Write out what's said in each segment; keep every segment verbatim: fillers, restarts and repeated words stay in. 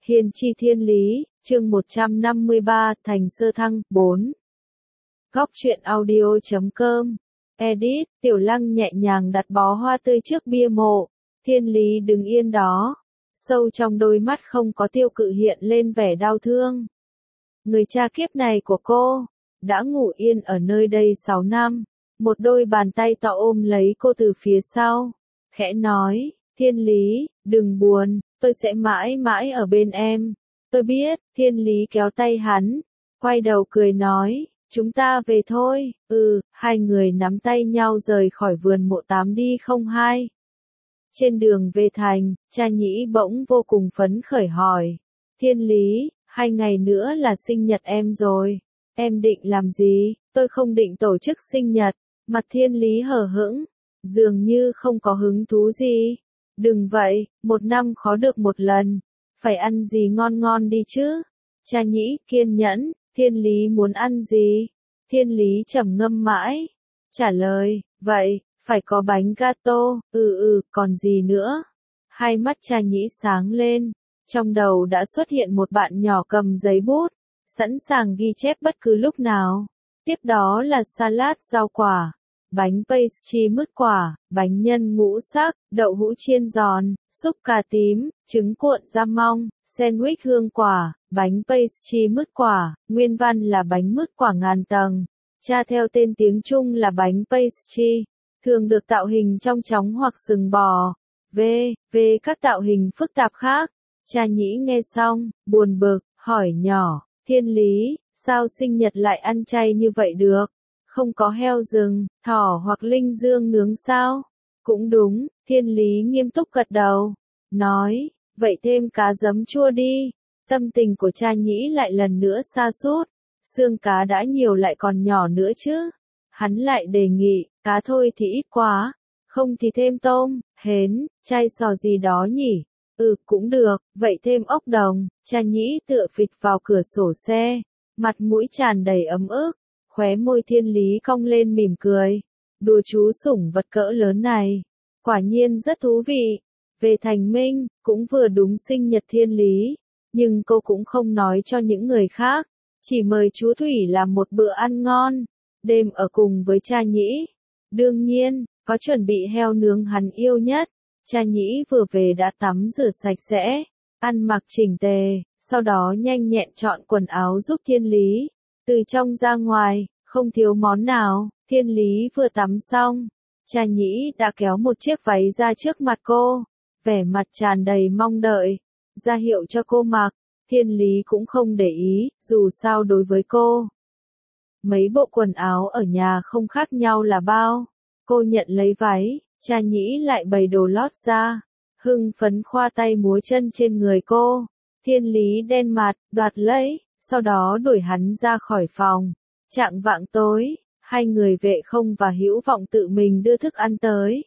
Hiền chi thiên lý, chương một trăm năm mươi ba, thành sơ thăng, bốn. Góc truyện audio chấm com. Edit, Tiểu Lăng nhẹ nhàng đặt bó hoa tươi trước bia mộ. Thiên lý đứng yên đó. Sâu trong đôi mắt không có tiêu cự hiện lên vẻ đau thương. Người cha kiếp này của cô, đã ngủ yên ở nơi đây sáu năm. Một đôi bàn tay to ôm lấy cô từ phía sau. Khẽ nói, Thiên lý, đừng buồn, tôi sẽ mãi mãi ở bên em. Tôi biết, Thiên lý kéo tay hắn, quay đầu cười nói, chúng ta về thôi. Ừ, hai người nắm tay nhau rời khỏi vườn mộ tám đi không hai. Trên đường về thành, cha nhĩ bỗng vô cùng phấn khởi hỏi, Thiên lý, hai ngày nữa là sinh nhật em rồi. Em định làm gì? Tôi không định tổ chức sinh nhật. Mặt Thiên lý hờ hững, dường như không có hứng thú gì. Đừng vậy, một năm khó được một lần, phải ăn gì ngon ngon đi chứ. Cha nhĩ kiên nhẫn, Thiên lý muốn ăn gì? Thiên lý trầm ngâm mãi, trả lời, vậy, phải có bánh gato, ừ ừ, còn gì nữa? Hai mắt cha nhĩ sáng lên, trong đầu đã xuất hiện một bạn nhỏ cầm giấy bút, sẵn sàng ghi chép bất cứ lúc nào. Tiếp đó là salad rau quả, bánh pastry mứt quả, bánh nhân ngũ sắc, đậu hũ chiên giòn, súp cà tím, trứng cuộn giam mong, sandwich hương quả, bánh pastry mứt quả, nguyên văn là bánh mứt quả ngàn tầng. Cha theo tên tiếng Trung là bánh pastry, thường được tạo hình trong chóng hoặc sừng bò. V, V các tạo hình phức tạp khác. Cha nhĩ nghe xong, buồn bực, hỏi nhỏ, Thiên lý, sao sinh nhật lại ăn chay như vậy được? Không có heo rừng, thỏ hoặc linh dương nướng sao? Cũng đúng, Thiên lý nghiêm túc gật đầu. Nói, vậy thêm cá giấm chua đi. Tâm tình của cha nhĩ lại lần nữa sa sút. Xương cá đã nhiều lại còn nhỏ nữa chứ. Hắn lại đề nghị, cá thôi thì ít quá. Không thì thêm tôm, hến, chay sò gì đó nhỉ? Ừ, cũng được, vậy thêm ốc đồng. Cha nhĩ tựa phịch vào cửa sổ xe. Mặt mũi tràn đầy ấm ức. Khóe môi Thiên lý cong lên mỉm cười. Đùa chú sủng vật cỡ lớn này, quả nhiên rất thú vị. Về thành Minh, cũng vừa đúng sinh nhật Thiên lý, nhưng cô cũng không nói cho những người khác, chỉ mời chú Thủy làm một bữa ăn ngon, đêm ở cùng với cha nhĩ. Đương nhiên, có chuẩn bị heo nướng hắn yêu nhất. Cha nhĩ vừa về đã tắm rửa sạch sẽ, ăn mặc chỉnh tề, sau đó nhanh nhẹn chọn quần áo giúp Thiên lý. Từ trong ra ngoài, không thiếu món nào. Thiên lý vừa tắm xong, cha nhĩ đã kéo một chiếc váy ra trước mặt cô, vẻ mặt tràn đầy mong đợi, ra hiệu cho cô mặc. Thiên lý cũng không để ý, dù sao đối với cô, mấy bộ quần áo ở nhà không khác nhau là bao. Cô nhận lấy váy, cha nhĩ lại bày đồ lót ra, hưng phấn khoa tay múa chân trên người cô. Thiên lý đen mặt, đoạt lấy, sau đó đuổi hắn ra khỏi phòng. Chạng vạng tối, hai người Vệ Không và Hữu Vọng tự mình đưa thức ăn tới.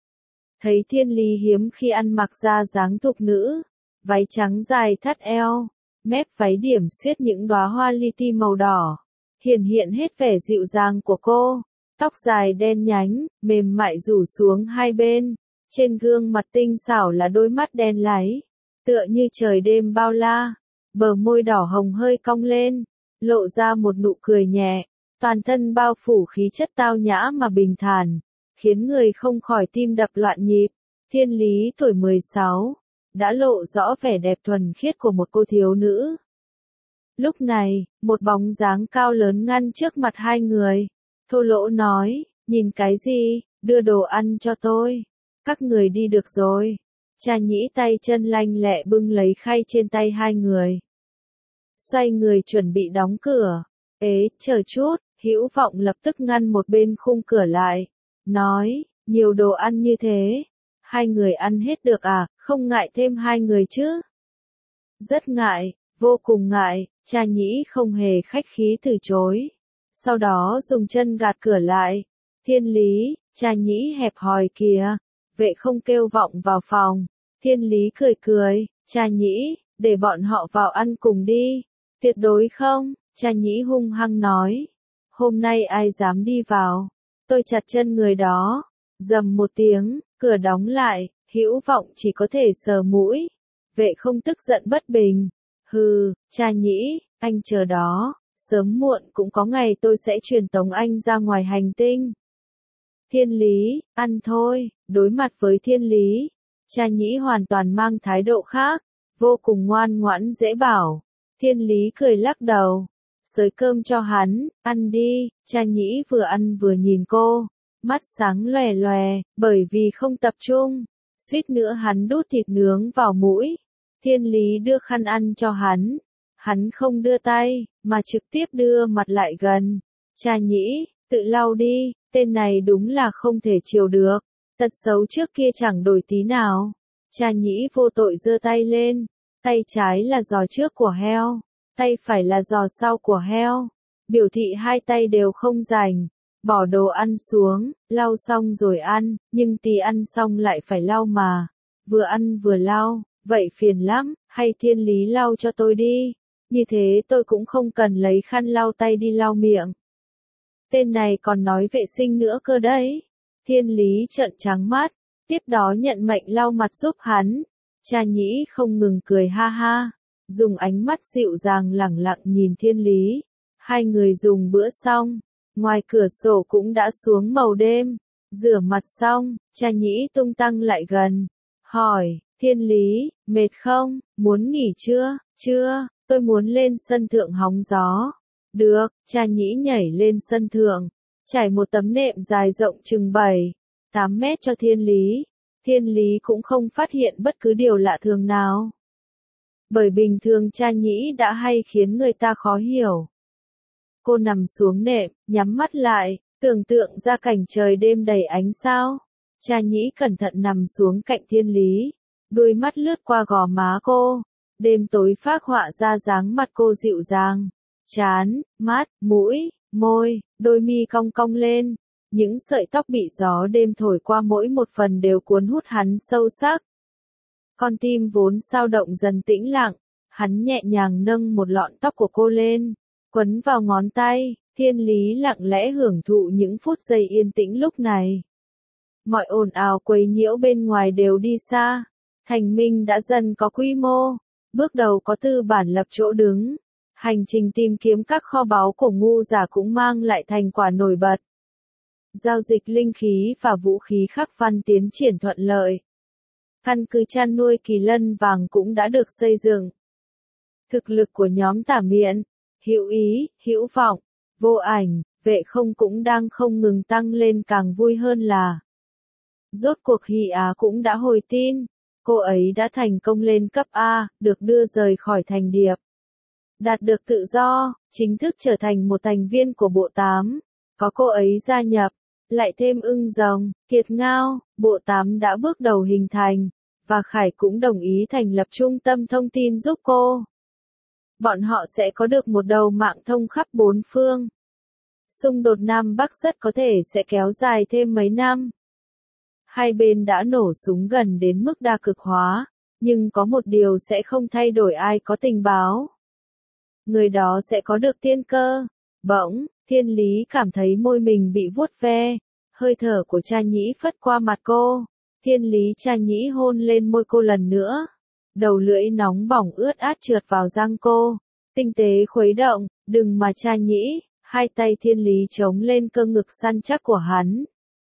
Thấy Thiên lý hiếm khi ăn mặc ra dáng thục nữ, váy trắng dài thắt eo, mép váy điểm xuyết những đóa hoa li ti màu đỏ, hiển hiện hết vẻ dịu dàng của cô. Tóc dài đen nhánh, mềm mại rủ xuống hai bên, trên gương mặt tinh xảo là đôi mắt đen láy, tựa như trời đêm bao la. Bờ môi đỏ hồng hơi cong lên, lộ ra một nụ cười nhẹ, toàn thân bao phủ khí chất tao nhã mà bình thản, khiến người không khỏi tim đập loạn nhịp. Thiên lý tuổi mười sáu, đã lộ rõ vẻ đẹp thuần khiết của một cô thiếu nữ. Lúc này, một bóng dáng cao lớn ngăn trước mặt hai người, thô lỗ nói, nhìn cái gì, đưa đồ ăn cho tôi, các người đi được rồi. Cha nhĩ tay chân lanh lẹ bưng lấy khay trên tay hai người, xoay người chuẩn bị đóng cửa. Ế, chờ chút. Hữu Vọng lập tức ngăn một bên khung cửa lại, nói, nhiều đồ ăn như thế, hai người ăn hết được à, không ngại thêm hai người chứ? Rất ngại, vô cùng ngại. Cha nhĩ không hề khách khí từ chối, sau đó dùng chân gạt cửa lại. Thiên lý, cha nhĩ hẹp hòi kìa. Vệ Không kêu Vọng vào phòng. Thiên lý cười cười, cha nhĩ, để bọn họ vào ăn cùng đi. Tuyệt đối không, cha nhĩ hung hăng nói. Hôm nay ai dám đi vào, tôi chặt chân người đó. Dầm một tiếng, cửa đóng lại, Hữu Vọng chỉ có thể sờ mũi. Vệ không tức giận bất bình. Hừ, cha nhĩ, anh chờ đó, sớm muộn cũng có ngày tôi sẽ truyền tống anh ra ngoài hành tinh. Thiên lý, ăn thôi, đối mặt với thiên lý, cha nhĩ hoàn toàn mang thái độ khác, vô cùng ngoan ngoãn dễ bảo. Thiên lý cười lắc đầu, xới cơm cho hắn, ăn đi, cha nhĩ vừa ăn vừa nhìn cô, mắt sáng lòe lòe, bởi vì không tập trung, suýt nữa hắn đút thịt nướng vào mũi. Thiên lý đưa khăn ăn cho hắn, hắn không đưa tay, mà trực tiếp đưa mặt lại gần. Cha nhĩ, tự lau đi, tên này đúng là không thể chiều được, tật xấu trước kia chẳng đổi tí nào. Cha nhĩ vô tội giơ tay lên, tay trái là giò trước của heo, tay phải là giò sau của heo, biểu thị hai tay đều không rảnh, bỏ đồ ăn xuống, lau xong rồi ăn, nhưng tí ăn xong lại phải lau mà, vừa ăn vừa lau, vậy phiền lắm, hay thiên lý lau cho tôi đi, như thế tôi cũng không cần lấy khăn lau tay đi lau miệng. Tên này còn nói vệ sinh nữa cơ đấy. Thiên lý trợn trắng mắt, tiếp đó nhận mệnh lau mặt giúp hắn. Cha nhĩ không ngừng cười ha ha, dùng ánh mắt dịu dàng lẳng lặng nhìn thiên lý. Hai người dùng bữa xong, ngoài cửa sổ cũng đã xuống màu đêm. Rửa mặt xong, cha nhĩ tung tăng lại gần, hỏi, thiên lý, mệt không, muốn nghỉ chưa? Chưa, tôi muốn lên sân thượng hóng gió. Được, cha nhĩ nhảy lên sân thượng, trải một tấm nệm dài rộng chừng bảy, tám mét cho thiên lý. Thiên lý cũng không phát hiện bất cứ điều lạ thường nào. Bởi bình thường cha nhĩ đã hay khiến người ta khó hiểu. Cô nằm xuống nệm, nhắm mắt lại, tưởng tượng ra cảnh trời đêm đầy ánh sao. Cha nhĩ cẩn thận nằm xuống cạnh thiên lý, đôi mắt lướt qua gò má cô. Đêm tối phác họa ra dáng mặt cô dịu dàng. Trán, mắt, mũi, môi, đôi mi cong cong lên. Những sợi tóc bị gió đêm thổi qua mỗi một phần đều cuốn hút hắn sâu sắc. Con tim vốn sao động dần tĩnh lặng, hắn nhẹ nhàng nâng một lọn tóc của cô lên, quấn vào ngón tay. Thiên lý lặng lẽ hưởng thụ những phút giây yên tĩnh lúc này. Mọi ồn ào quấy nhiễu bên ngoài đều đi xa. Thành minh đã dần có quy mô, bước đầu có tư bản lập chỗ đứng. Hành trình tìm kiếm các kho báu của ngu giả cũng mang lại thành quả nổi bật. Giao dịch linh khí và vũ khí khắc văn tiến triển thuận lợi. Căn cứ chăn nuôi kỳ lân vàng cũng đã được xây dựng. Thực lực của nhóm Tả Miện, Hữu Ý, Hữu Vọng, Vô Ảnh, Vệ Không cũng đang không ngừng tăng lên, càng vui hơn là rốt cuộc Hy Á cũng đã hồi tin, cô ấy đã thành công lên cấp A, được đưa rời khỏi thành Điệp. Đạt được tự do, chính thức trở thành một thành viên của bộ tám. Có cô ấy gia nhập, lại thêm ưng rồng, kiệt ngao, bộ tám đã bước đầu hình thành, và Khải cũng đồng ý thành lập trung tâm thông tin giúp cô. Bọn họ sẽ có được một đầu mạng thông khắp bốn phương. Xung đột Nam Bắc rất có thể sẽ kéo dài thêm mấy năm. Hai bên đã nổ súng gần đến mức đa cực hóa, nhưng có một điều sẽ không thay đổi: ai có tình báo, người đó sẽ có được tiên cơ. Bỗng, thiên lý cảm thấy môi mình bị vuốt ve, hơi thở của cha nhĩ phất qua mặt cô. Thiên lý cha nhĩ hôn lên môi cô lần nữa. Đầu lưỡi nóng bỏng ướt át trượt vào răng cô, tinh tế khuấy động. Đừng mà cha nhĩ. Hai tay thiên lý chống lên cơ ngực săn chắc của hắn.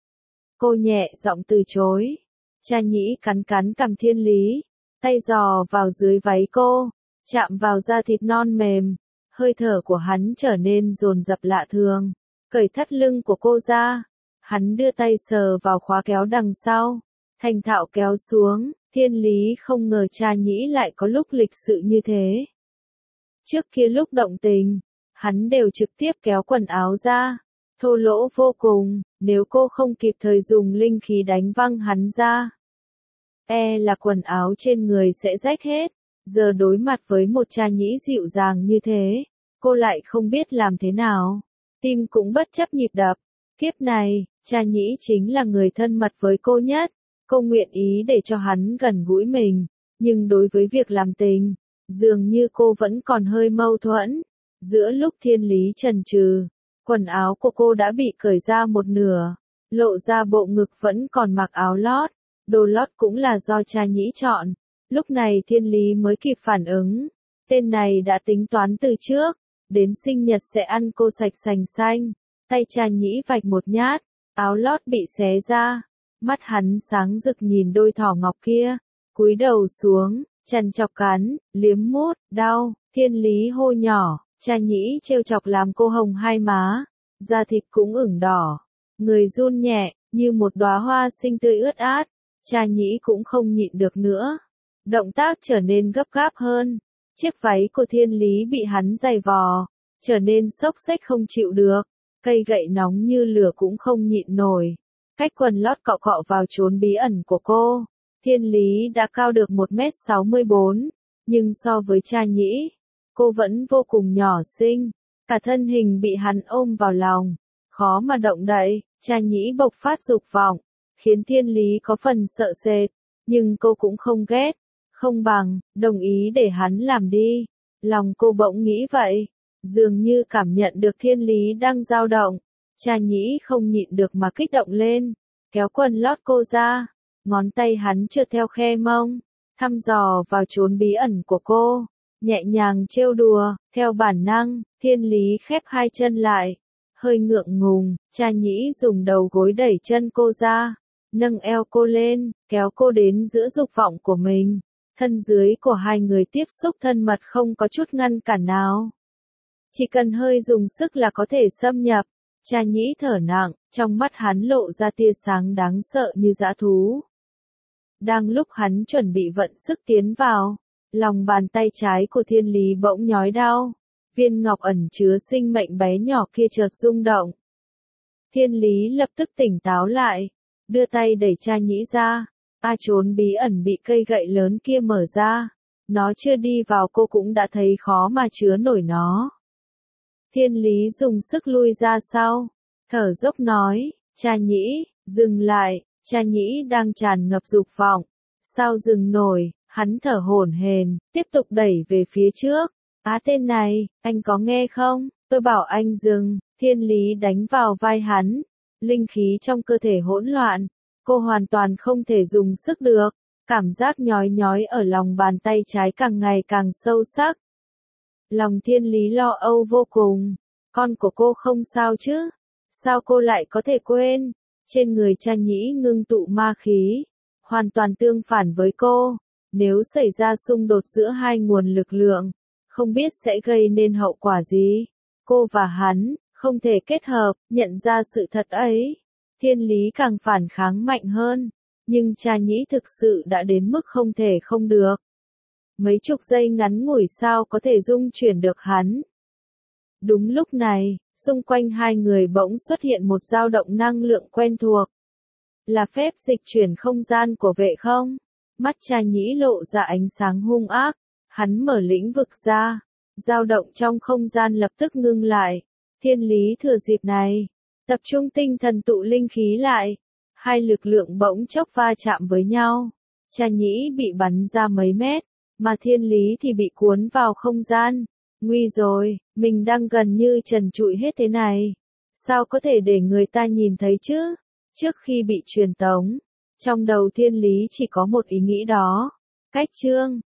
Cô nhẹ giọng từ chối. Cha nhĩ cắn cắn cằm thiên lý, tay dò vào dưới váy cô, chạm vào da thịt non mềm. Hơi thở của hắn trở nên dồn dập lạ thường, cởi thắt lưng của cô ra. Hắn đưa tay sờ vào khóa kéo đằng sau, thành thạo kéo xuống. Thiên lý không ngờ cha nhĩ lại có lúc lịch sự như thế. Trước kia lúc động tình, hắn đều trực tiếp kéo quần áo ra, thô lỗ vô cùng. Nếu cô không kịp thời dùng linh khí đánh văng hắn ra, e là quần áo trên người sẽ rách hết. Giờ đối mặt với một cha nhĩ dịu dàng như thế, cô lại không biết làm thế nào. Tim cũng bất chấp nhịp đập. Kiếp này, cha nhĩ chính là người thân mật với cô nhất. Cô nguyện ý để cho hắn gần gũi mình, nhưng đối với việc làm tình, dường như cô vẫn còn hơi mâu thuẫn. Giữa lúc thiên lý chần chừ, quần áo của cô đã bị cởi ra một nửa, lộ ra bộ ngực vẫn còn mặc áo lót. Đồ lót cũng là do cha nhĩ chọn, Lúc này Thiên Lý mới kịp phản ứng, tên này đã tính toán từ trước, đến sinh nhật sẽ ăn cô sạch sành xanh, tay Cha Nhĩ vạch một nhát, áo lót bị xé ra, mắt hắn sáng rực nhìn đôi thỏ ngọc kia, cúi đầu xuống, chằn chọc cắn, liếm mút, đau, Thiên Lý hô nhỏ, Cha Nhĩ trêu chọc làm cô hồng hai má, da thịt cũng ửng đỏ, người run nhẹ, như một đóa hoa xinh tươi ướt át, Cha Nhĩ cũng không nhịn được nữa. Động tác trở nên gấp gáp hơn, chiếc váy của Thiên Lý bị hắn giày vò, trở nên xốc xếch không chịu được, cây gậy nóng như lửa cũng không nhịn nổi, cách quần lót cọ cọ vào chốn bí ẩn của cô. Thiên Lý đã cao được một mét sáu mươi bốn, nhưng so với Cha Nhĩ, cô vẫn vô cùng nhỏ xinh, cả thân hình bị hắn ôm vào lòng, khó mà động đậy. Cha Nhĩ bộc phát dục vọng, khiến Thiên Lý có phần sợ sệt, nhưng cô cũng không ghét, không bằng, đồng ý để hắn làm đi. Lòng cô bỗng nghĩ vậy, dường như cảm nhận được Thiên Lý đang dao động, Cha Nhĩ không nhịn được mà kích động lên, kéo quần lót cô ra, ngón tay hắn trượt theo khe mông, thăm dò vào chốn bí ẩn của cô, nhẹ nhàng trêu đùa. Theo bản năng, Thiên Lý khép hai chân lại, hơi ngượng ngùng, Cha Nhĩ dùng đầu gối đẩy chân cô ra, nâng eo cô lên, kéo cô đến giữa dục vọng của mình. Thân dưới của hai người tiếp xúc thân mật không có chút ngăn cản nào. Chỉ cần hơi dùng sức là có thể xâm nhập. Cha Nhĩ thở nặng, trong mắt hắn lộ ra tia sáng đáng sợ như dã thú. Đang lúc hắn chuẩn bị vận sức tiến vào, lòng bàn tay trái của Thiên Lý bỗng nhói đau. Viên ngọc ẩn chứa sinh mệnh bé nhỏ kia chợt rung động. Thiên Lý lập tức tỉnh táo lại, đưa tay đẩy Cha Nhĩ ra. A chốn bí ẩn bị cây gậy lớn kia mở ra, nó chưa đi vào cô cũng đã thấy khó mà chứa nổi nó. Thiên Lý dùng sức lui ra sau, thở dốc nói, Cha Nhĩ, dừng lại. Cha Nhĩ đang tràn ngập dục vọng, sao dừng nổi, hắn thở hổn hển, tiếp tục đẩy về phía trước. Á tên này, anh có nghe không, tôi bảo anh dừng. Thiên Lý đánh vào vai hắn, linh khí trong cơ thể hỗn loạn, cô hoàn toàn không thể dùng sức được, cảm giác nhói nhói ở lòng bàn tay trái càng ngày càng sâu sắc. Lòng Thiên Lý lo âu vô cùng, con của cô không sao chứ, sao cô lại có thể quên, trên người Cha Nhĩ ngưng tụ ma khí, hoàn toàn tương phản với cô, nếu xảy ra xung đột giữa hai nguồn lực lượng, không biết sẽ gây nên hậu quả gì, cô và hắn, không thể kết hợp. Nhận ra sự thật ấy, Thiên Lý càng phản kháng mạnh hơn, nhưng Cha Nhĩ thực sự đã đến mức không thể không được. Mấy chục giây ngắn ngủi sao có thể dung chuyển được hắn. Đúng lúc này, xung quanh hai người bỗng xuất hiện một dao động năng lượng quen thuộc. Là phép dịch chuyển không gian của vệ không? Mắt Cha Nhĩ lộ ra ánh sáng hung ác, hắn mở lĩnh vực ra, dao động trong không gian lập tức ngưng lại. Thiên Lý thừa dịp này, tập trung tinh thần tụ linh khí lại, hai lực lượng bỗng chốc va chạm với nhau. Cha Nhĩ bị bắn ra mấy mét, mà Thiên Lý thì bị cuốn vào không gian. Nguy rồi, mình đang gần như trần trụi hết thế này. Sao có thể để người ta nhìn thấy chứ? Trước khi bị truyền tống, trong đầu Thiên Lý chỉ có một ý nghĩ đó. Cách chương